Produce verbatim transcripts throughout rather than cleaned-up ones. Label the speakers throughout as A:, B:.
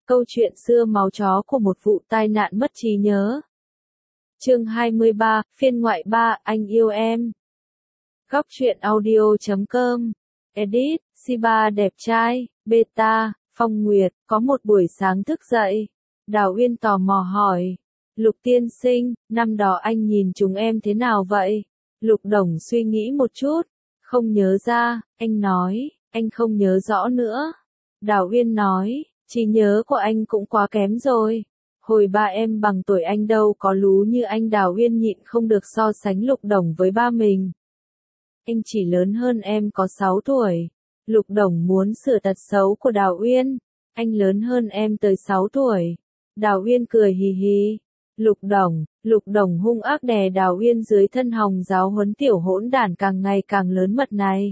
A: Câu chuyện xưa máu chó của một vụ tai nạn mất trí nhớ. Chương hai mươi ba, phiên ngoại ba, anh yêu em. Góc truyện audio chấm com. Edit, xê ba đẹp trai, beta, Phong Nguyệt, có một buổi sáng thức dậy. Đào Uyên tò mò hỏi. Lục tiên sinh, năm đó anh nhìn chúng em thế nào vậy? Lục Đồng suy nghĩ một chút. Không nhớ ra, anh nói, anh không nhớ rõ nữa. Đào Uyên nói, trí nhớ của anh cũng quá kém rồi. Hồi ba em bằng tuổi anh đâu có lú như anh. Đào Uyên nhịn không được so sánh Lục Đồng với ba mình. Anh chỉ lớn hơn em có sáu tuổi. Lục Đồng muốn sửa tật xấu của Đào Uyên. Anh lớn hơn em tới sáu tuổi. Đào Uyên cười hì hì. Lục Đồng, Lục Đồng hung ác đè Đào Uyên dưới thân hồng giáo huấn tiểu hỗn đản càng ngày càng lớn mật này.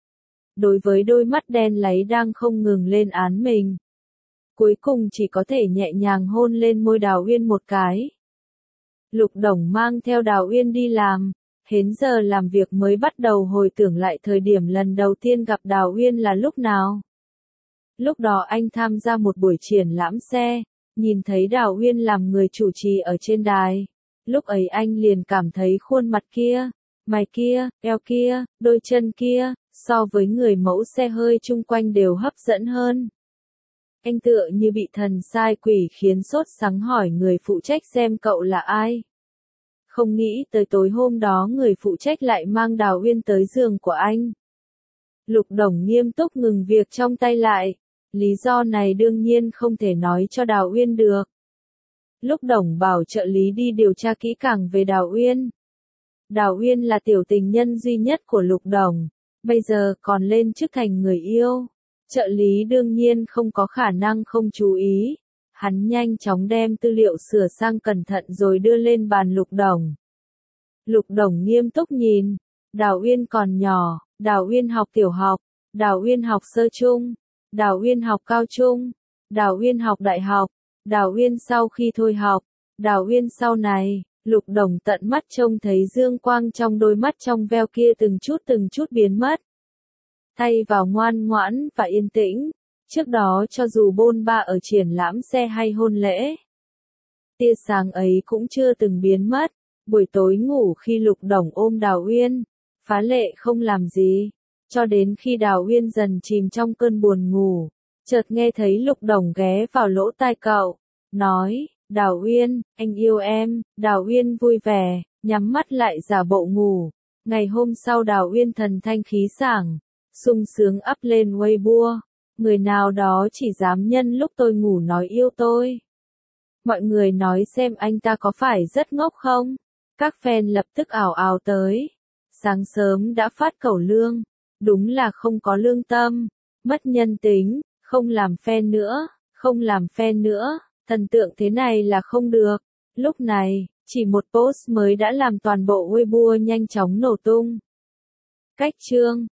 A: Đối với đôi mắt đen láy đang không ngừng lên án mình. Cuối cùng chỉ có thể nhẹ nhàng hôn lên môi Đào Uyên một cái. Lục Đồng mang theo Đào Uyên đi làm. Đến giờ làm việc mới bắt đầu hồi tưởng lại thời điểm lần đầu tiên gặp Đào Uyên là lúc nào. Lúc đó anh tham gia một buổi triển lãm xe, nhìn thấy Đào Uyên làm người chủ trì ở trên đài. Lúc ấy anh liền cảm thấy khuôn mặt kia, mày kia, eo kia, đôi chân kia, so với người mẫu xe hơi chung quanh đều hấp dẫn hơn. Anh tựa như bị thần sai quỷ khiến sốt sắng hỏi người phụ trách xem cậu là ai. Không nghĩ tới tối hôm đó người phụ trách lại mang Đào Uyên tới giường của anh. Lục Đồng nghiêm túc ngừng việc trong tay lại. Lý do này đương nhiên không thể nói cho Đào Uyên được. Lục Đồng bảo trợ lý đi điều tra kỹ càng về Đào Uyên. Đào Uyên là tiểu tình nhân duy nhất của Lục Đồng, bây giờ còn lên chức thành người yêu. Trợ lý đương nhiên không có khả năng không chú ý. Hắn nhanh chóng đem tư liệu sửa sang cẩn thận rồi đưa lên bàn Lục Đồng. Lục Đồng nghiêm túc nhìn. Đào Uyên còn nhỏ, Đào Uyên học tiểu học, Đào Uyên học sơ trung, Đào Uyên học cao trung, Đào Uyên học đại học, Đào Uyên sau khi thôi học, Đào Uyên sau này. Lục Đồng tận mắt trông thấy dương quang trong đôi mắt trong veo kia từng chút từng chút biến mất. Thay vào ngoan ngoãn và yên tĩnh. Trước đó cho dù bôn ba ở triển lãm xe hay hôn lễ, tia sáng ấy cũng chưa từng biến mất. Buổi tối ngủ khi Lục Đồng ôm Đào Uyên, phá lệ không làm gì, cho đến khi Đào Uyên dần chìm trong cơn buồn ngủ, chợt nghe thấy Lục Đồng ghé vào lỗ tai cậu, nói, Đào Uyên, anh yêu em. Đào Uyên vui vẻ, nhắm mắt lại giả bộ ngủ. Ngày hôm sau Đào Uyên thần thanh khí sảng, sung sướng up lên Weibo. Người nào đó chỉ dám nhân lúc tôi ngủ nói yêu tôi. Mọi người nói xem anh ta có phải rất ngốc không? Các fan lập tức ảo ảo tới. Sáng sớm đã phát cẩu lương. Đúng là không có lương tâm. Mất nhân tính. Không làm fan nữa. Không làm fan nữa. Thần tượng thế này là không được. Lúc này, chỉ một post mới đã làm toàn bộ Weibo nhanh chóng nổ tung. Cách chương.